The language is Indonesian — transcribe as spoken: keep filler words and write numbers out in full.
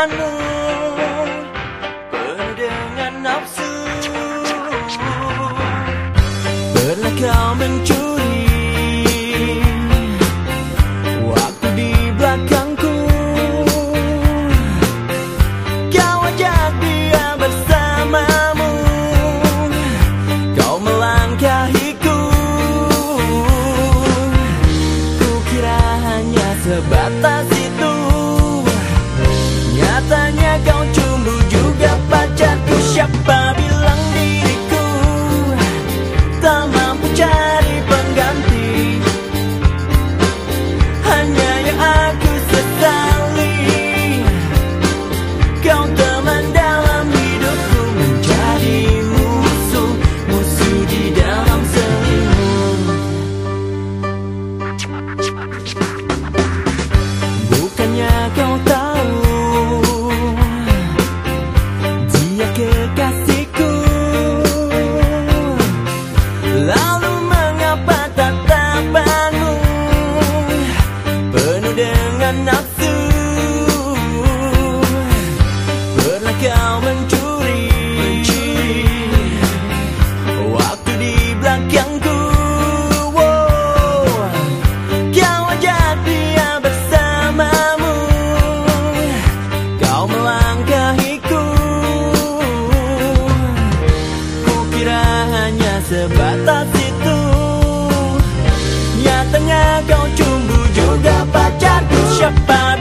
tatapanmu penuh dengan nafsu. Pernah kau mencuri waktu di belakangku, kau ajak dia bersamamu, kau melangkahiku. Kukira hanya sebatas itu, nyatanya kau cumbu juga pacarku. Siapa bilang diriku tak mampu cari pengganti? Hanya yang aku sesali, kau teman dalam hidupku menjadi musuh, musuh di dalam selimut. Bukannya kau tahu dia kekasihku, lalu mengapa tatapanmu penuh dengan nafsu? Pernah kau mencuri waktu di belakangku, wow. Kau ajak dia bersamamu, kau melangkahiku. Kukira hanya sebatas itu, nyatanya kau cumbu juga pacarku. Siapa